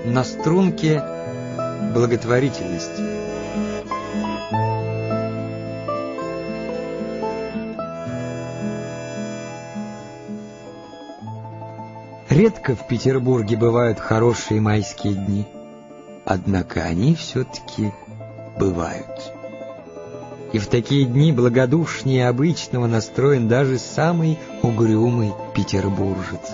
на струнке благотворительности. Редко в Петербурге бывают хорошие майские дни, однако они все-таки бывают. И в такие дни благодушнее обычного настроен даже самый угрюмый петербуржец.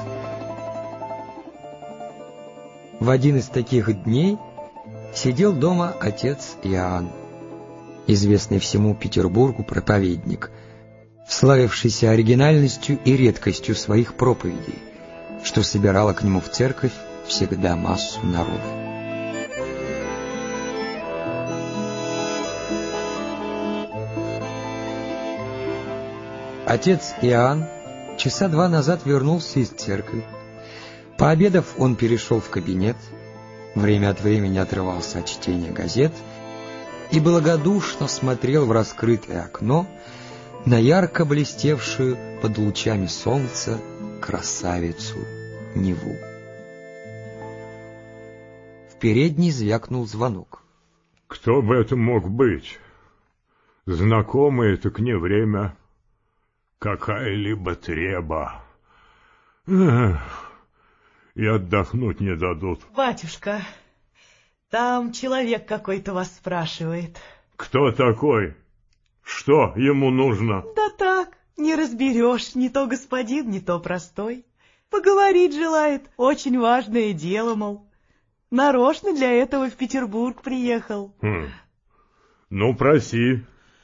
В один из таких дней сидел дома отец Иоанн, известный всему Петербургу проповедник, славившийся оригинальностью и редкостью своих проповедей, что собирало к нему в церковь всегда массу народа. Отец Иоанн часа 2 назад вернулся из церкви. Пообедав, он перешел в кабинет, время от времени отрывался от чтения газет и благодушно смотрел в раскрытое окно на ярко блестевшую под лучами солнца красавицу Неву. В передней звякнул звонок. Кто бы это мог быть? Знакомое так не время. Какая-либо треба. И отдохнуть не дадут. Батюшка, там человек какой-то вас спрашивает. Кто такой? Что ему нужно? Да так, не разберешь, не то господин, не то простой. Поговорить желает, очень важное дело, мол. Нарочно для этого в Петербург приехал. Ну, проси.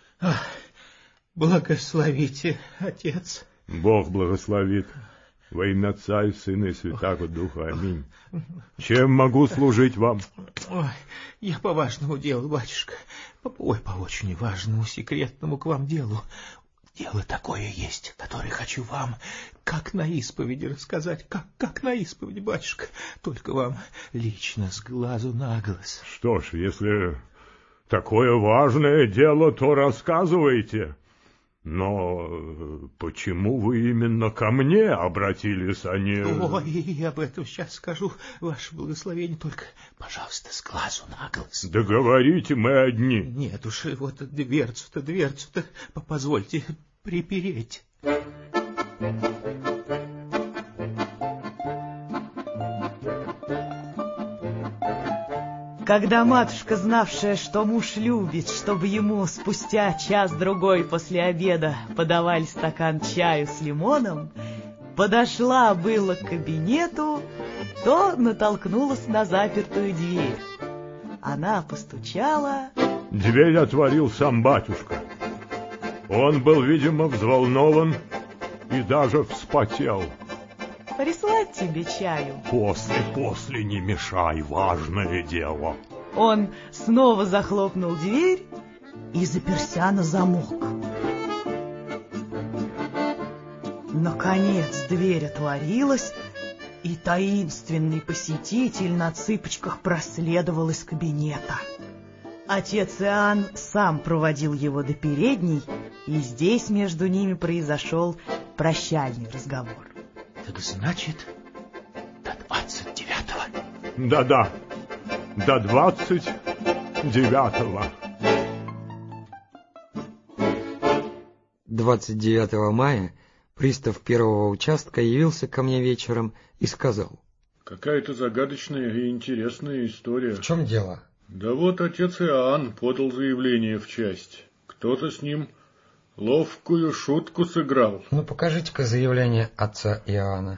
Благословите, отец. Бог благословит. Во имя Отца и Сына и Святаго Духа. Аминь. Чем могу служить вам? Ой, я по важному делу, батюшка. По очень важному, секретному к вам делу. Дело такое есть, которое хочу вам, как на исповеди рассказать, как на исповеди, батюшка. Только вам лично, с глазу на глаз. Что ж, если такое важное дело, то рассказывайте. Но почему вы именно ко мне обратились, а не... Ой, я об этом сейчас скажу, ваше благословение, только, пожалуйста, с глазу на глаз. Да говорите, мы одни. Нет уж, вот дверцу-то, позвольте припереть. Когда матушка, знавшая, что муж любит, чтобы ему спустя час-другой после обеда подавали стакан чаю с лимоном, подошла было к кабинету, то натолкнулась на запертую дверь. Она постучала. Дверь отворил сам батюшка. Он был, видимо, взволнован и даже вспотел. Прислать тебе чаю? После не мешай, важное дело. Он снова захлопнул дверь и заперся на замок. Наконец дверь отворилась, и таинственный посетитель на цыпочках проследовал из кабинета. Отец Иоанн сам проводил его до передней, и здесь между ними произошел прощальный разговор. Так значит, до 29-го? Да-да, до 29-го. 29 мая пристав первого участка явился ко мне вечером и сказал: какая-то загадочная и интересная история. В чем дело? Да вот отец Иоанн подал заявление в часть. Кто-то с ним ловкую шутку сыграл. Ну, покажите-ка заявление отца Иоанна.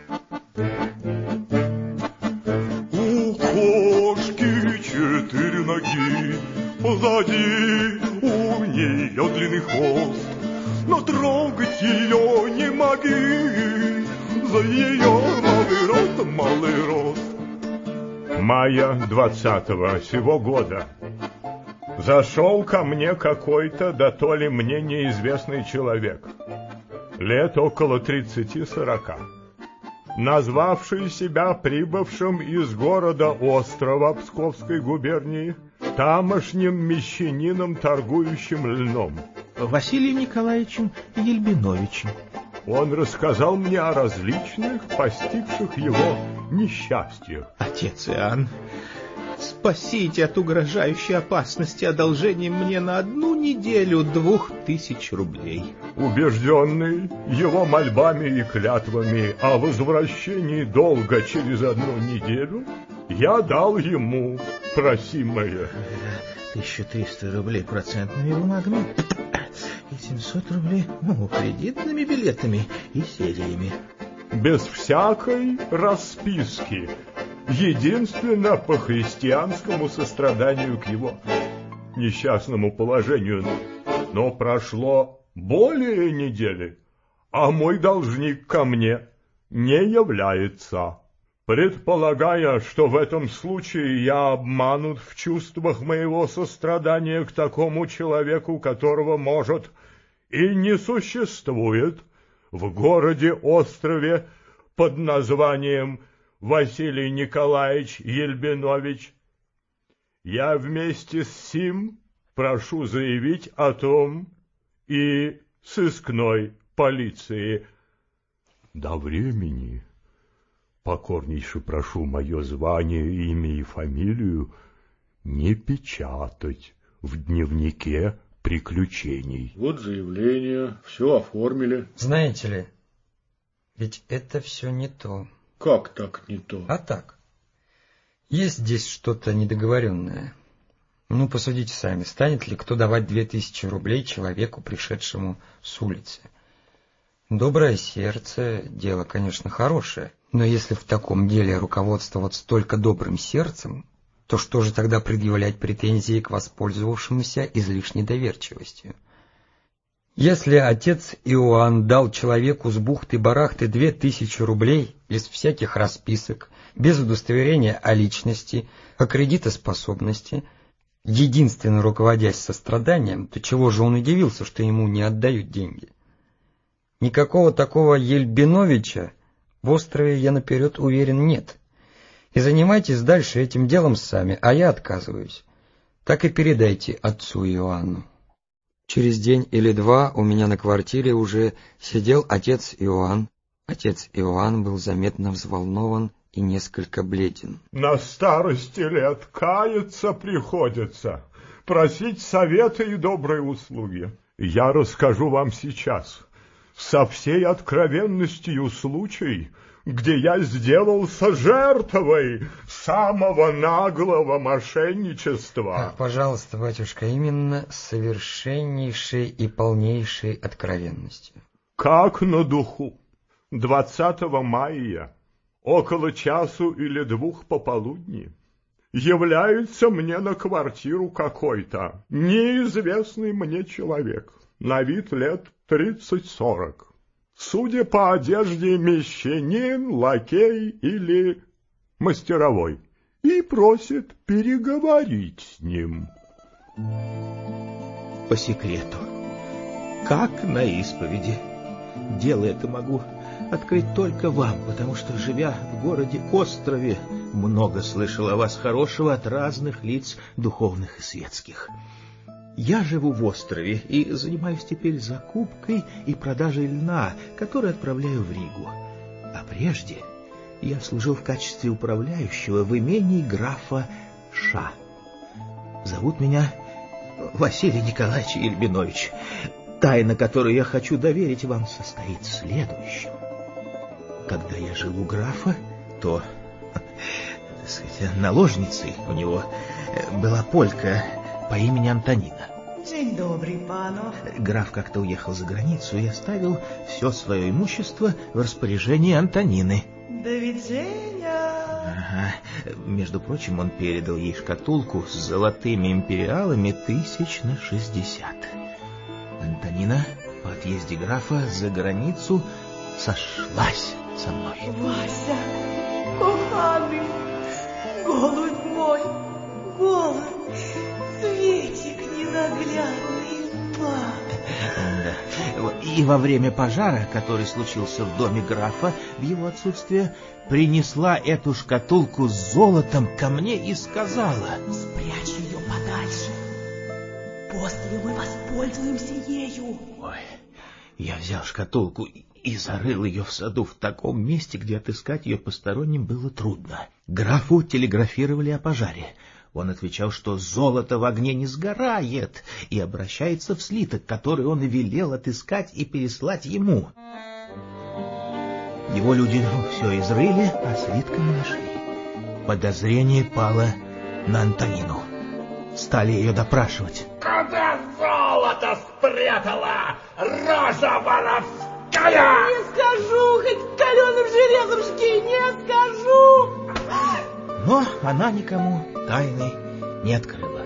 У кошки 4 ноги, позади у нее длинный хвост, но трогать ее не моги, за ее малый рост. Мая 20-го сего года зашел ко мне какой-то, да то ли мне неизвестный человек, лет около 30-40, назвавший себя прибывшим из города Острова Псковской губернии, тамошним мещанином, торгующим льном. Василием Николаевичем Ельбиновичем. Он рассказал мне о различных постигших его несчастьях. Отец Иоанн, спасите от угрожающей опасности одолжением мне на 1 неделю 2000 рублей. Убежденный его мольбами и клятвами о возвращении долга через 1 неделю, я дал ему просимое. 1300 рублей процентными бумагами и 700 рублей кредитными билетами и сериями. Без всякой расписки, единственно по христианскому состраданию к его несчастному положению. Но прошло более недели, а мой должник ко мне не является. Предполагая, что в этом случае я обманут в чувствах моего сострадания к такому человеку, которого, может, и не существует в городе-острове под названием Василий Николаевич Ельбинович, я вместе с сим прошу заявить о том и сыскной полиции. До времени покорнейше прошу мое звание, имя и фамилию не печатать в дневнике приключений. Вот заявление, все оформили. Знаете ли, ведь это все не то. Как так не то? А так. Есть здесь что-то недоговоренное. Ну, посудите сами, станет ли кто давать 2000 рублей человеку, пришедшему с улицы? Доброе сердце — дело, конечно, хорошее, но если в таком деле руководствоваться только добрым сердцем, то что же тогда предъявлять претензии к воспользовавшемуся излишней доверчивостью? Если отец Иоанн дал человеку с бухты-барахты 2000 рублей без всяких расписок, без удостоверения о личности, о кредитоспособности, единственно руководясь состраданием, то чего же он удивился, что ему не отдают деньги? Никакого такого Ельбиновича в острове, я наперед уверен, нет. И занимайтесь дальше этим делом сами, а я отказываюсь. Так и передайте отцу Иоанну. Через день или два у меня на квартире уже сидел отец Иоанн. Отец Иоанн был заметно взволнован и несколько бледен. На старости лет каяться приходится, просить совета и доброй услуги. Я расскажу вам сейчас со всей откровенностью случай, где я сделался жертвой самого наглого мошенничества. Пожалуйста, батюшка, именно с совершеннейшей и полнейшей откровенностью. Как на духу. 20 мая, около 1 или 2 пополудни, является мне на квартиру какой-то неизвестный мне человек, на вид лет 30-40. Судя по одежде, мещанин, лакей или мастеровой, и просит переговорить с ним. По секрету, как на исповеди. Дело это могу открыть только вам, потому что, живя в городе-острове, много слышал о вас хорошего от разных лиц духовных и светских. Я живу в острове и занимаюсь теперь закупкой и продажей льна, который отправляю в Ригу. А прежде я служил в качестве управляющего в имении графа Ша. Зовут меня Василий Николаевич Ельбинович. Тайна, которую я хочу доверить вам, состоит в следующем. Когда я жил у графа, то, так сказать, наложницей у него была полька по имени Антонина. День добрый, пану. Граф как-то уехал за границу и оставил все свое имущество в распоряжении Антонины. До видения. Ага. Между прочим, он передал ей шкатулку с золотыми империалами 1000 на 60. Антонина по отъезде графа за границу сошлась со мной. Вася, коханый, голубь мой, голубь, Светик ненаглядный, Да. И во время пожара, который случился в доме графа в его отсутствие, принесла эту шкатулку с золотом ко мне и сказала: спрячь ее подальше, после мы воспользуемся ею. Ой, я взял шкатулку и зарыл ее в саду в таком месте, где отыскать ее посторонним было трудно. Графу телеграфировали о пожаре. Он отвечал, что золото в огне не сгорает, и обращается в слиток, который он велел отыскать и переслать ему. Его люди все изрыли, а слитка не нашли. Подозрение пало на Антонину. Стали ее допрашивать. Куда золото спрятала, рожа воровская? Не скажу, хоть каленым железом жги, не скажу. Но она никому тайны не открыла.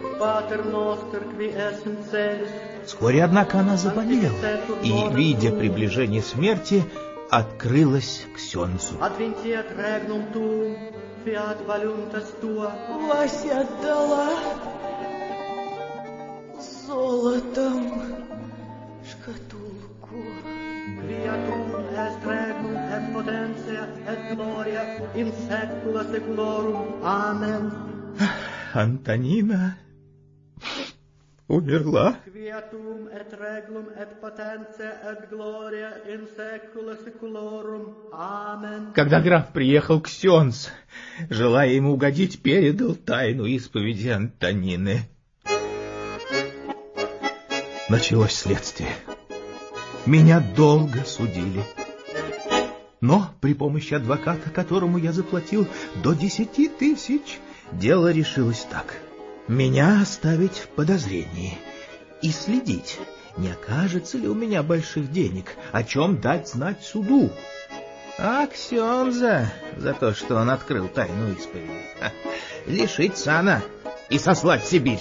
Вскоре, однако, она заболела, и, видя приближение смерти, открылась Ксенцу. Вася отдала золотом шкатулку. Антонина умерла. Когда граф приехал, Ксенц, желая ему угодить, передал тайну исповеди Антонины. Началось следствие. Меня долго судили. Но при помощи адвоката, которому я заплатил до 10 000, дело решилось так. Меня оставить в подозрении и следить, не окажется ли у меня больших денег, о чем дать знать суду. А Ксенза за то, что он открыл тайну исповеди, лишить сана и сослать в Сибирь.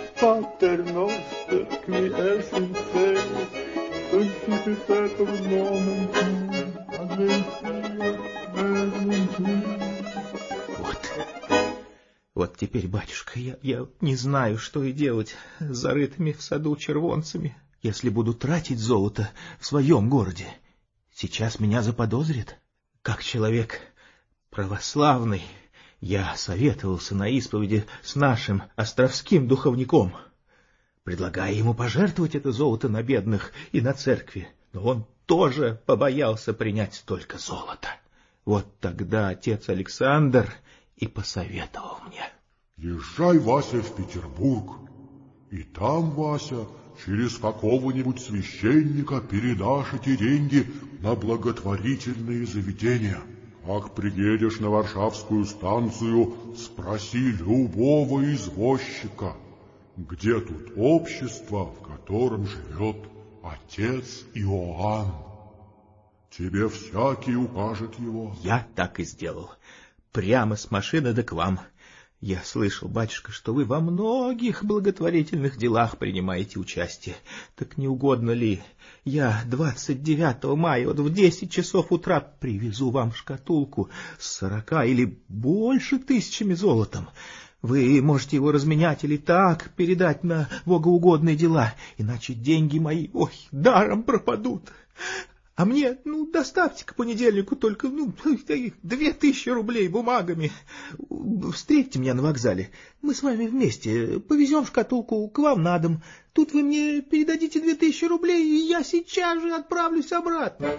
Вот теперь, батюшка, я не знаю, что и делать с зарытыми в саду червонцами, если буду тратить золото в своем городе. Сейчас меня заподозрят. Как человек православный, я советовался на исповеди с нашим островским духовником, предлагая ему пожертвовать это золото на бедных и на церкви, но он тоже побоялся принять столько золота. Вот тогда отец Александр и посоветовал мне. Езжай, Вася, в Петербург, и там, Вася, через какого-нибудь священника передашь эти деньги на благотворительные заведения. Как приедешь на Варшавскую станцию, спроси любого извозчика, где тут общество, в котором живет отец Иоанн. Тебе всякий укажет его. Я так и сделал. Прямо с машины да к вам. Я слышал, батюшка, что вы во многих благотворительных делах принимаете участие. Так не угодно ли? Я 29 мая вот в 10 часов утра привезу вам шкатулку с 40 или больше тысячами золотом. Вы можете его разменять или так передать на богоугодные дела, иначе деньги мои, даром пропадут. А мне, доставьте к понедельнику только, 2000 рублей бумагами. Встретьте меня на вокзале. Мы с вами вместе повезем шкатулку к вам на дом. Тут вы мне передадите 2000 рублей, и я сейчас же отправлюсь обратно.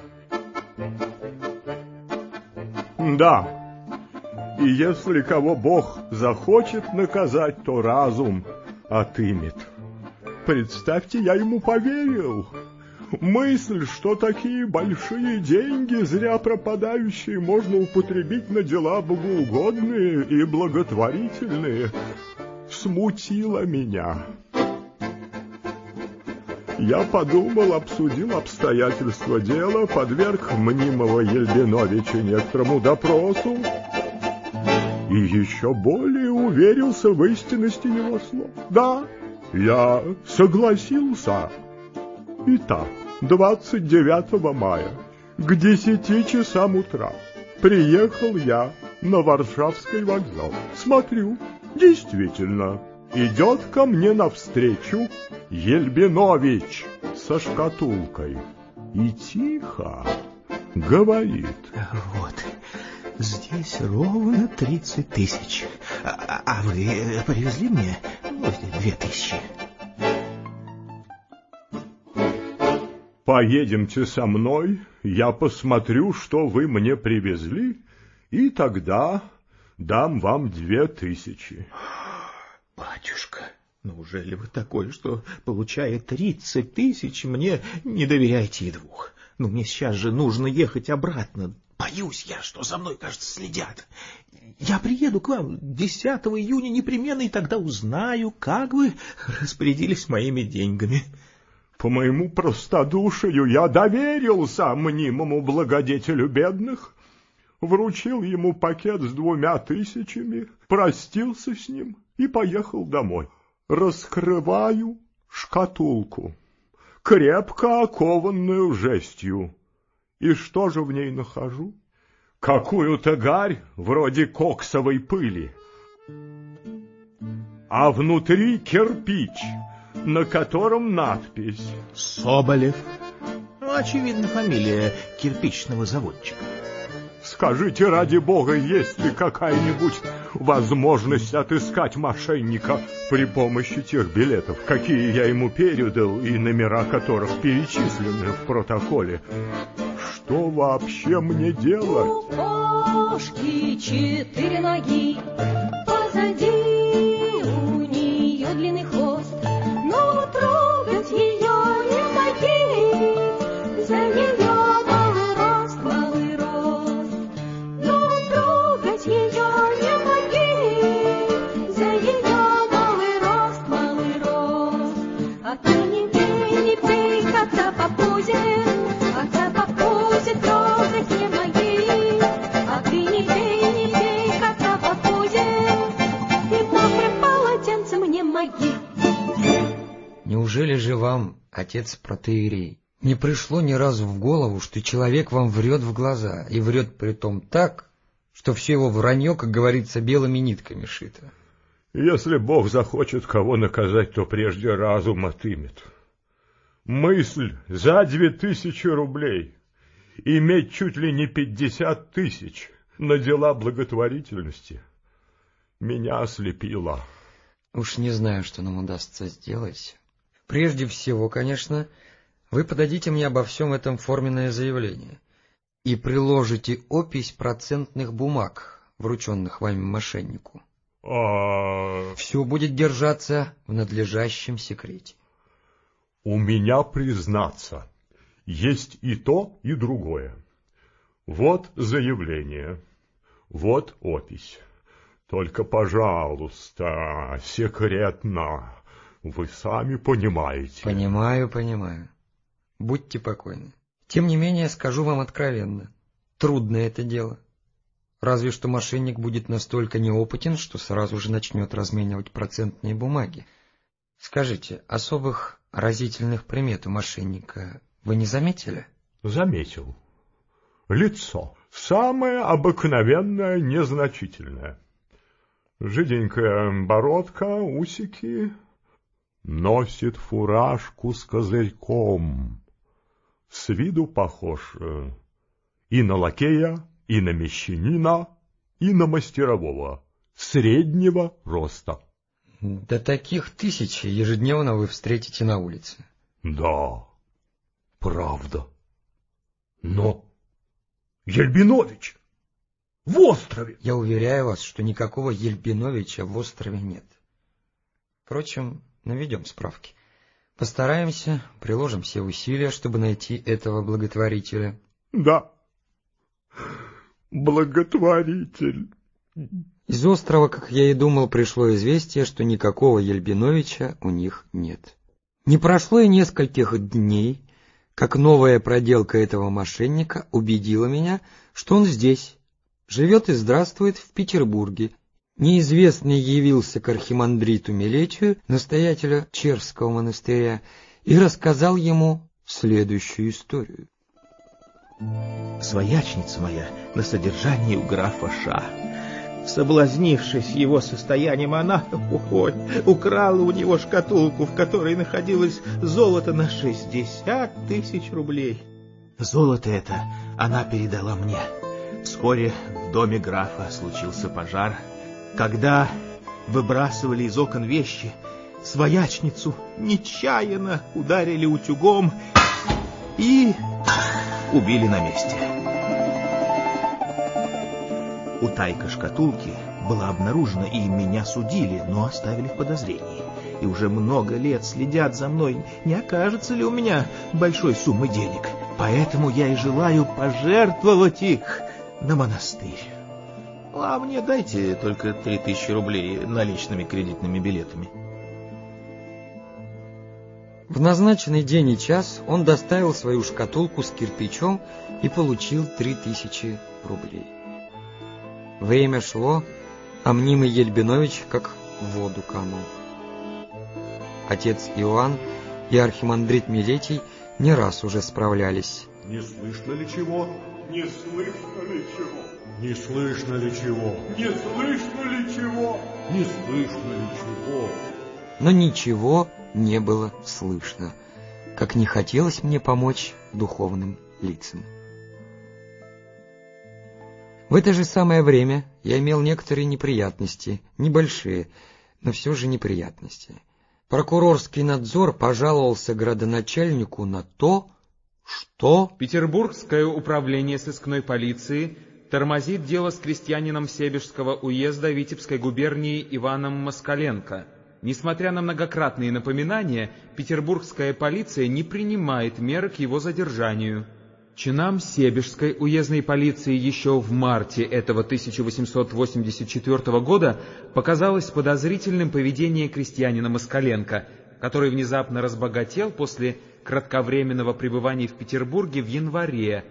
Да, и если кого Бог захочет наказать, то разум отымет. Представьте, я ему поверил. Мысль, что такие большие деньги, зря пропадающие, можно употребить на дела богоугодные и благотворительные, смутила меня. Я подумал, обсудил обстоятельства дела, подверг мнимого Ельбиновича некоторому допросу и еще более уверился в истинности его слов. Да, я согласился. Итак, 29 мая к 10 часам утра приехал я на Варшавский вокзал. Смотрю, действительно, идет ко мне навстречу Ельбинович со шкатулкой и тихо говорит. Вот, здесь ровно 30 000. А вы привезли мне 2000? Поедемте со мной, я посмотрю, что вы мне привезли, и тогда дам вам 2000. Батюшка, неужели вы такой, что, получая 30 000, мне не доверяете и 2? Ну, мне сейчас же нужно ехать обратно. Боюсь я, что за мной, кажется, следят. Я приеду к вам 10 июня непременно, и тогда узнаю, как вы распорядились моими деньгами. По моему простодушию я доверился мнимому благодетелю бедных, вручил ему пакет с 2000, простился с ним и поехал домой. Раскрываю шкатулку, крепко окованную жестью. И что же в ней нахожу? Какую-то гарь, вроде коксовой пыли. А внутри кирпич, на котором надпись «Соболев». Ну, очевидно, фамилия кирпичного заводчика. Скажите, ради бога, есть ли какая-нибудь возможность отыскать мошенника при помощи тех билетов, какие я ему передал и номера которых перечислены в протоколе? Что вообще мне делать? У кошки 4 ноги, позади у нее длинный хвост, но трогать ее не моги, за нее малый рост, но трогать ее не моги, за ее малый рост, а ты не пей, кота по пузе, кота по пузе трогать не моги, а ты не пей, кота по пузе, и мокрым полотенцем не моги. Неужели же вам, отец протоиерей, не пришло ни разу в голову, что человек вам врет в глаза, и врет притом так, что все его вранье, как говорится, белыми нитками шито? Если Бог захочет кого наказать, то прежде разум отымет. Мысль за 2000 рублей иметь чуть ли не 50 000 на дела благотворительности меня ослепила. Уж не знаю, что нам удастся сделать. Прежде всего, конечно, вы подадите мне обо всем этом форменное заявление и приложите опись процентных бумаг, врученных вами мошеннику. Все будет держаться в надлежащем секрете. У меня, признаться, есть и то, и другое. Вот заявление, вот опись. Только, пожалуйста, секретно, вы сами понимаете. Понимаю. Будьте покойны. Тем не менее, скажу вам откровенно, трудно это дело. Разве что мошенник будет настолько неопытен, что сразу же начнет разменивать процентные бумаги. Скажите, особых разительных примет у мошенника вы не заметили? Заметил. Лицо. Самое обыкновенное, незначительное. Жиденькая бородка, усики. Носит фуражку с козырьком. С виду похож и на лакея, и на мещанина, и на мастерового. Среднего роста. Да таких тысячи ежедневно вы встретите на улице. Да, правда. Но Ельбинович в острове. Я уверяю вас, что никакого Ельбиновича в острове нет. Впрочем, наведем справки. Постараемся, приложим все усилия, чтобы найти этого благотворителя. Да, благотворитель. Из острова, как я и думал, пришло известие, что никакого Ельбиновича у них нет. Не прошло и нескольких дней, как новая проделка этого мошенника убедила меня, что он здесь, живет и здравствует в Петербурге. Неизвестный явился к архимандриту Милетию, настоятеля Черского монастыря, и рассказал ему следующую историю. Своячница моя на содержании у графа Ша. Соблазнившись его состоянием, она украла у него шкатулку, в которой находилось золото на 60 000 рублей. Золото это она передала мне. Вскоре в доме графа случился пожар. Когда выбрасывали из окон вещи, своячницу нечаянно ударили утюгом, и убили на месте. Утайка шкатулки была обнаружена, и меня судили, но оставили в подозрении. И уже много лет следят за мной, не окажется ли у меня большой суммы денег. Поэтому я и желаю пожертвовать их на монастырь. А мне дайте только 3000 рублей наличными кредитными билетами. В назначенный день и час он доставил свою шкатулку с кирпичом и получил 3000 рублей. Время шло, а мнимый Ельбинович как в воду канул. Отец Иоанн и архимандрит Милетий не раз уже справлялись. Не слышно ли чего? Не слышно ли чего? Не слышно ли чего? Не слышно ли чего? Не слышно ли чего? Но ничего не было слышно, как не хотелось мне помочь духовным лицам. В это же самое время я имел некоторые неприятности, небольшие, но все же неприятности. Прокурорский надзор пожаловался градоначальнику на то, что Петербургское управление сыскной полиции тормозит дело с крестьянином Себежского уезда Витебской губернии Иваном Москаленко. Несмотря на многократные напоминания, петербургская полиция не принимает меры к его задержанию. Чинам Себежской уездной полиции еще в марте этого 1884 года показалось подозрительным поведение крестьянина Москаленко, который внезапно разбогател после кратковременного пребывания в Петербурге в январе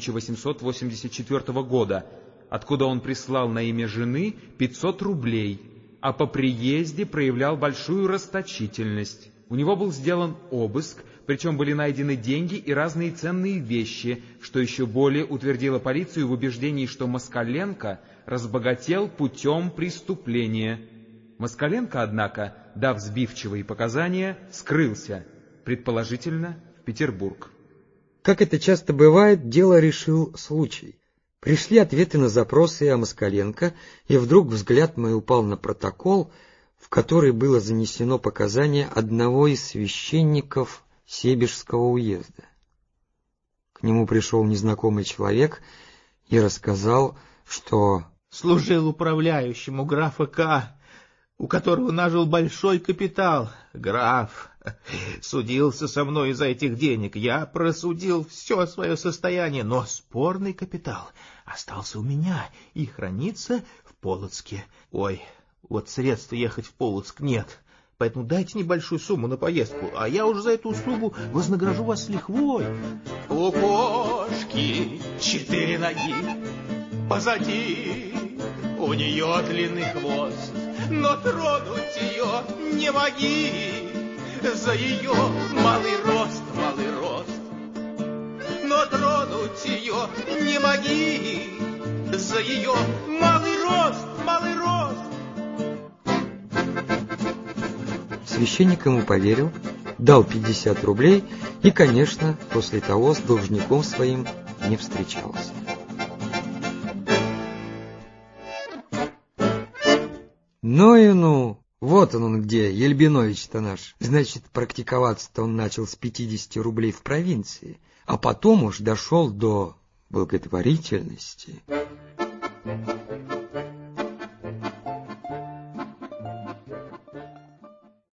1884 года, откуда он прислал на имя жены 500 рублей, а по приезде проявлял большую расточительность. У него был сделан обыск, причем были найдены деньги и разные ценные вещи, что еще более утвердило полицию в убеждении, что Москаленко разбогател путем преступления. Москаленко, однако, дав сбивчивые показания, скрылся, предположительно, в Петербург. Как это часто бывает, дело решил случай. Пришли ответы на запросы о Москаленко, и вдруг взгляд мой упал на протокол, в который было занесено показание одного из священников Себежского уезда. К нему пришел незнакомый человек и рассказал, что служил управляющим у графа К., у которого нажил большой капитал. Граф судился со мной из-за этих денег. Я просудил все свое состояние, но спорный капитал остался у меня и хранится в Полоцке. Ой, вот средств ехать в Полоцк нет, поэтому дайте небольшую сумму на поездку, а я уже за эту услугу вознагражу вас с лихвой. У кошки 4 ноги, позади у нее длинный хвост, но тронуть ее не моги, за ее малый рост, но тронуть ее не моги, за ее малый рост. Священник ему поверил, дал 50 рублей и, конечно, после того с должником своим не встречался. Ну и ну, вот он где, Ельбинович-то наш. Значит, практиковаться-то он начал с 50 рублей в провинции, а потом уж дошел до благотворительности.